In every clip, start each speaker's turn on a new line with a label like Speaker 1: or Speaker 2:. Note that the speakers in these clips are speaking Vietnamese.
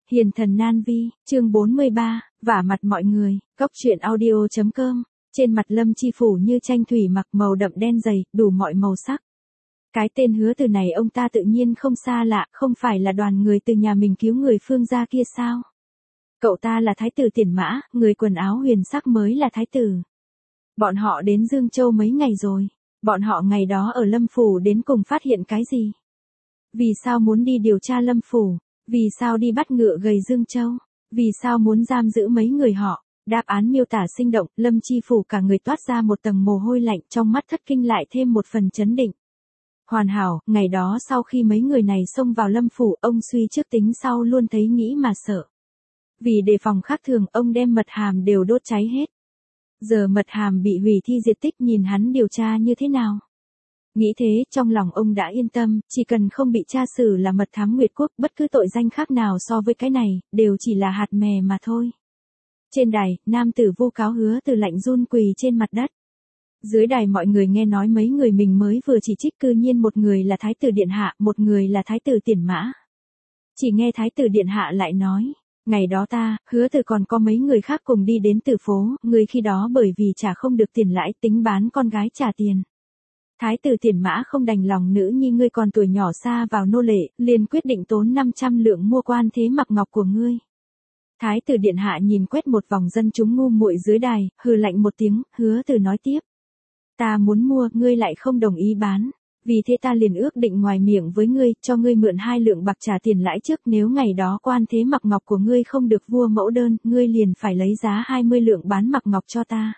Speaker 1: Hiền thần nan vi, chương 43, vả mặt mọi người, góc truyện audio.com, trên mặt Lâm Chi Phủ như tranh thủy mặc màu đậm đen dày, đủ mọi màu sắc. Cái tên Hứa Từ này ông ta tự nhiên không xa lạ, không phải là đoàn người từ nhà mình cứu người Phương gia kia sao? Cậu ta là thái tử Tiền Mã, người quần áo huyền sắc mới là thái tử. Bọn họ đến Dương Châu mấy ngày rồi, bọn họ ngày đó ở Lâm Phủ đến cùng phát hiện cái gì? Vì sao muốn đi điều tra Lâm Phủ? Vì sao đi bắt ngựa gầy Dương Châu? Vì sao muốn giam giữ mấy người họ? Đáp án miêu tả sinh động, Lâm Chi Phủ cả người toát ra một tầng mồ hôi lạnh, trong mắt thất kinh lại thêm một phần chấn định. Hoàn hảo, ngày đó sau khi mấy người này xông vào Lâm Phủ, ông suy trước tính sau luôn thấy nghĩ mà sợ. Vì đề phòng khác thường, ông đem mật hàm đều đốt cháy hết. Giờ mật hàm bị hủy thi diệt tích, nhìn hắn điều tra như thế nào? Nghĩ thế, trong lòng ông đã yên tâm, chỉ cần không bị tra xử là mật thám Nguyệt Quốc, bất cứ tội danh khác nào so với cái này, đều chỉ là hạt mè mà thôi. Trên đài, nam tử Vu Cáo Hứa Từ lạnh run quỳ trên mặt đất. Dưới đài mọi người nghe nói mấy người mình mới vừa chỉ trích, cư nhiên một người là Thái tử Điện Hạ, một người là Thái tử Tiền Mã. Chỉ nghe Thái tử Điện Hạ lại nói, ngày đó ta, Hứa Từ còn có mấy người khác cùng đi đến Tử phố, người khi đó bởi vì trả không được tiền lãi tính bán con gái trả tiền. Thái tử Tiền Mã không đành lòng nữ nhi ngươi còn tuổi nhỏ xa vào nô lệ, liền quyết định tốn 500 lượng mua quan thế mặc ngọc của ngươi. Thái tử Điện Hạ nhìn quét một vòng dân chúng ngu muội dưới đài, hừ lạnh một tiếng, Hứa Từ nói tiếp. Ta muốn mua, ngươi lại không đồng ý bán. Vì thế ta liền ước định ngoài miệng với ngươi, cho ngươi mượn 2 lượng bạc trả tiền lãi trước, nếu ngày đó quan thế mặc ngọc của ngươi không được vua mẫu đơn, ngươi liền phải lấy giá 20 lượng bán mặc ngọc cho ta.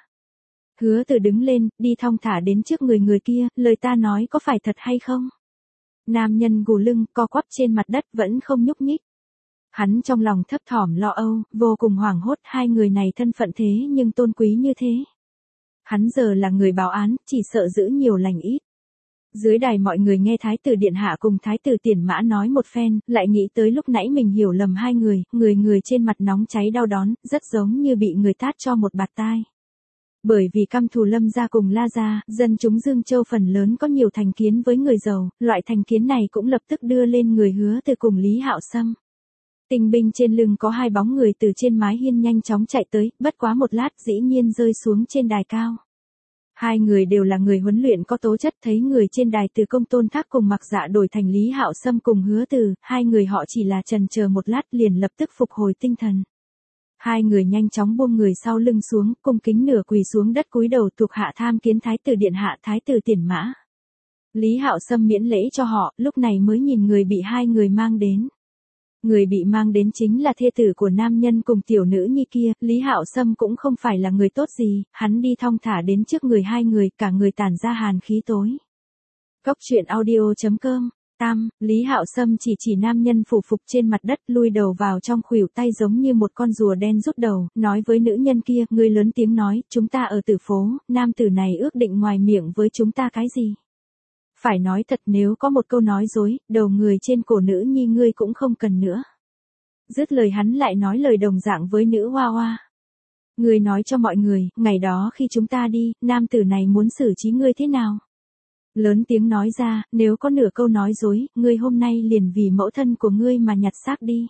Speaker 1: Hứa Từ đứng lên, đi thong thả đến trước người kia, lời ta nói có phải thật hay không? Nam nhân gù lưng, co quắp trên mặt đất vẫn không nhúc nhích. Hắn trong lòng thấp thỏm lo âu, vô cùng hoảng hốt, hai người này thân phận thế nhưng tôn quý như thế. Hắn giờ là người báo án, chỉ sợ giữ nhiều lành ít. Dưới đài mọi người nghe Thái tử Điện Hạ cùng Thái tử Tiền Mã nói một phen, lại nghĩ tới lúc nãy mình hiểu lầm hai người, người trên mặt nóng cháy đau đớn, rất giống như bị người tát cho một bạt tai. Bởi vì căm thù Lâm gia cùng La gia, dân chúng Dương Châu phần lớn có nhiều thành kiến với người giàu, loại thành kiến này cũng lập tức đưa lên người Hứa Từ cùng Lý Hạo Sâm. Tinh binh trên lưng có 2 bóng người từ trên mái hiên nhanh chóng chạy tới, bất quá một lát dĩ nhiên rơi xuống trên đài cao. 2 người đều là người huấn luyện có tố chất, thấy người trên đài Từ Công Tôn Thác cùng Mặc Dạ đổi thành Lý Hạo Sâm cùng Hứa Từ, 2 người họ chỉ là chần chờ một lát liền lập tức phục hồi tinh thần. 2 người nhanh chóng buông người sau lưng xuống, cung kính nửa quỳ xuống đất cúi đầu thuộc hạ tham kiến Thái tử Điện Hạ, Thái tử Tiền Mã. Lý Hạo Sâm miễn lễ cho họ, lúc này mới nhìn người bị 2 người mang đến. Người bị mang đến chính là thê tử của nam nhân cùng tiểu nữ nhi kia, Lý Hạo Sâm cũng không phải là người tốt gì, hắn đi thong thả đến trước người 2 người, cả người tản ra hàn khí tối. Góc truyện audio.com, Lý Hạo Sâm chỉ nam nhân phủ phục trên mặt đất, lui đầu vào trong khuỷu tay giống như một con rùa đen rút đầu, nói với nữ nhân kia, người lớn tiếng nói, chúng ta ở Tử phố, nam tử này ước định ngoài miệng với chúng ta cái gì? Phải nói thật, nếu có một câu nói dối, đầu người trên cổ nữ nhi ngươi cũng không cần nữa. Dứt lời hắn lại nói lời đồng dạng với nữ hoa hoa. Ngươi nói cho mọi người, ngày đó khi chúng ta đi, nam tử này muốn xử trí ngươi thế nào? Lớn tiếng nói ra, nếu có nửa câu nói dối, ngươi hôm nay liền vì mẫu thân của ngươi mà nhặt xác đi.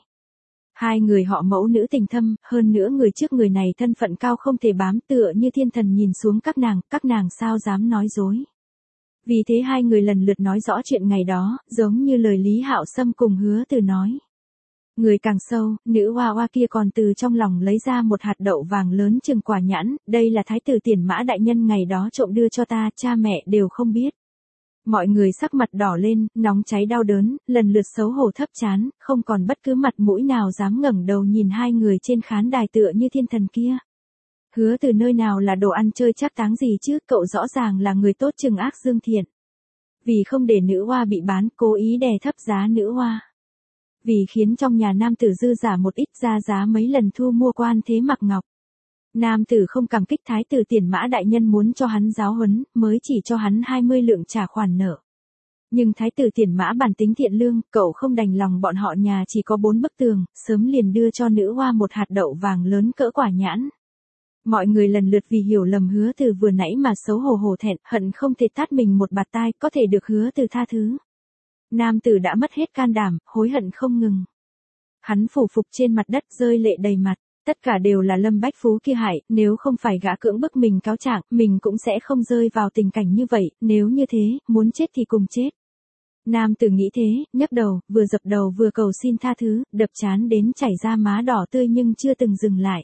Speaker 1: 2 người họ mẫu nữ tình thâm, hơn nữa người trước người này thân phận cao không thể bám, tựa như thiên thần nhìn xuống các nàng sao dám nói dối. Vì thế 2 người lần lượt nói rõ chuyện ngày đó, giống như lời Lý Hạo Sâm cùng Hứa Từ nói. Người càng sâu, nữ hoa hoa kia còn từ trong lòng lấy ra một hạt đậu vàng lớn chừng quả nhãn, đây là Thái tử Tiền Mã đại nhân ngày đó trộm đưa cho ta, cha mẹ đều không biết. Mọi người sắc mặt đỏ lên, nóng cháy đau đớn, lần lượt xấu hổ thấp trán, không còn bất cứ mặt mũi nào dám ngẩng đầu nhìn 2 người trên khán đài tựa như thiên thần kia. Hứa Từ nơi nào là đồ ăn chơi chắc táng gì chứ, cậu rõ ràng là người tốt trừng ác dương thiện. Vì không để nữ hoa bị bán, cố ý đè thấp giá nữ hoa. Vì khiến trong nhà nam tử dư giả một ít, ra giá mấy lần thu mua quan thế mặc ngọc. Nam tử không cảm kích Thái tử Tiền Mã đại nhân muốn cho hắn giáo huấn, mới chỉ cho hắn 20 lượng trả khoản nợ. Nhưng Thái tử Tiền Mã bản tính thiện lương, cậu không đành lòng bọn họ nhà chỉ có 4 bức tường, sớm liền đưa cho nữ hoa một hạt đậu vàng lớn cỡ quả nhãn. Mọi người lần lượt vì hiểu lầm Hứa Từ vừa nãy mà xấu hổ thẹn, hận không thể tát mình một bạt tai, có thể được Hứa Từ tha thứ. Nam tử đã mất hết can đảm, hối hận không ngừng. Hắn phủ phục trên mặt đất rơi lệ đầy mặt. Tất cả đều là Lâm Bách Phú kia hại, nếu không phải gã cưỡng bức mình cáo trạng, mình cũng sẽ không rơi vào tình cảnh như vậy, nếu như thế, muốn chết thì cùng chết. Nam tử nghĩ thế, nhấc đầu, vừa dập đầu vừa cầu xin tha thứ, đập trán đến chảy ra má đỏ tươi nhưng chưa từng dừng lại.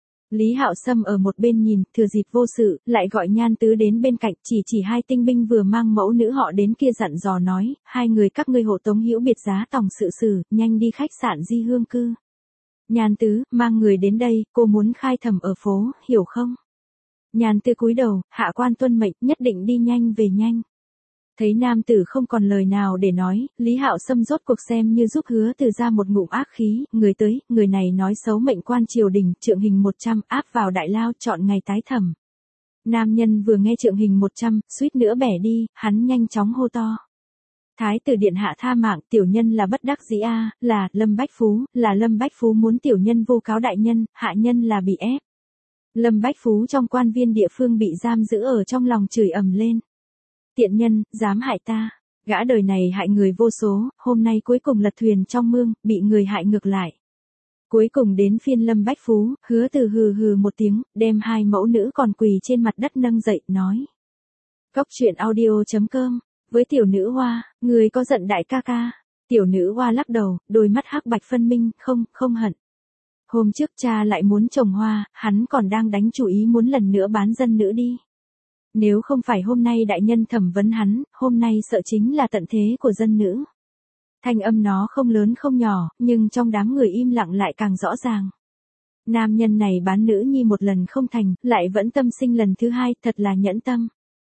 Speaker 1: Lý Hạo Sâm ở một bên nhìn, thừa dịp vô sự, lại gọi Nhan Tứ đến bên cạnh, chỉ hai tinh binh vừa mang mẫu nữ họ đến kia dặn dò nói, hai người các ngươi hộ tống Hữu Biệt giá tòng sự xử, nhanh đi khách sạn Di Hương Cư. Nhan Tứ, mang người đến đây, cô muốn khai thẩm ở phố, hiểu không? Nhan Tứ cúi đầu, hạ quan tuân mệnh, nhất định đi nhanh về nhanh. Thấy nam tử không còn lời nào để nói, Lý Hạo Sâm rốt cuộc xem như giúp Hứa Từ ra một ngụm ác khí, người tới, người này nói xấu mệnh quan triều đình, trượng hình 100, áp vào đại lao, chọn ngày tái thẩm. Nam nhân vừa nghe trượng hình 100, suýt nữa bẻ đi, hắn nhanh chóng hô to. Thái tử điện hạ tha mạng, tiểu nhân là bất đắc dĩ a, là Lâm Bách Phú muốn tiểu nhân vu cáo đại nhân, hạ nhân là bị ép. Lâm Bách Phú trong quan viên địa phương bị giam giữ ở trong lòng chửi ầm lên. Tiện nhân, dám hại ta. Gã đời này hại người vô số, hôm nay cuối cùng lật thuyền trong mương, bị người hại ngược lại. Cuối cùng đến phiên Lâm Bách Phú, Hứa Từ hừ hừ một tiếng, đem hai mẫu nữ còn quỳ trên mặt đất nâng dậy, nói. Cốc truyện audio.com, với tiểu nữ hoa, người có giận đại ca ca. Tiểu nữ hoa lắc đầu, đôi mắt hắc bạch phân minh, không hận. Hôm trước cha lại muốn trồng hoa, hắn còn đang đánh chủ ý muốn lần nữa bán dân nữ đi. Nếu không phải hôm nay đại nhân thẩm vấn hắn, hôm nay sợ chính là tận thế của dân nữ. Thanh âm nó không lớn không nhỏ, nhưng trong đám người im lặng lại càng rõ ràng. Nam nhân này bán nữ nhi một lần không thành, lại vẫn tâm sinh lần thứ hai, thật là nhẫn tâm.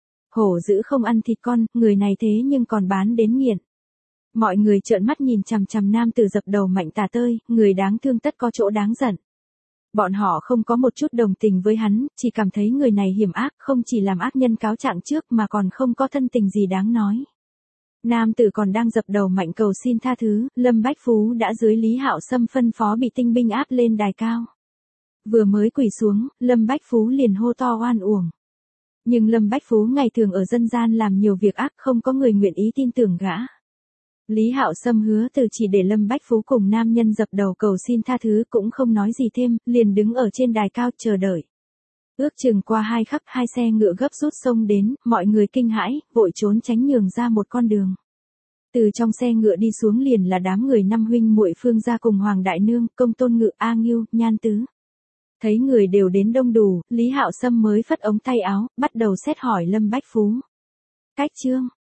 Speaker 1: Hổ dữ không ăn thịt con, người này thế nhưng còn bán đến nghiện. Mọi người trợn mắt nhìn chằm chằm nam tử dập đầu mạnh tà tơi, người đáng thương tất có chỗ đáng giận. Bọn họ không có một chút đồng tình với hắn, chỉ cảm thấy người này hiểm ác, không chỉ làm ác nhân cáo trạng trước mà còn không có thân tình gì đáng nói. Nam tử còn đang dập đầu mạnh cầu xin tha thứ, Lâm Bách Phú đã dưới Lý Hạo Sâm phân phó bị tinh binh áp lên đài cao. Vừa mới quỳ xuống, Lâm Bách Phú liền hô to oan uổng. Nhưng Lâm Bách Phú ngày thường ở dân gian làm nhiều việc ác, không có người nguyện ý tin tưởng gã. Lý Hạo Sâm Hứa Từ chỉ để Lâm Bách Phú cùng nam nhân dập đầu cầu xin tha thứ cũng không nói gì thêm, liền đứng ở trên đài cao chờ đợi. Ước chừng qua 2 khắc 2 xe ngựa gấp rút xông đến, mọi người kinh hãi, vội trốn tránh nhường ra một con đường. Từ trong xe ngựa đi xuống liền là đám người năm huynh muội Phương gia cùng Hoàng Đại Nương, Công Tôn Ngự, A Ngưu, Nhan Tứ. Thấy người đều đến đông đủ, Lý Hạo Sâm mới phất ống tay áo, bắt đầu xét hỏi Lâm Bách Phú. Cách chương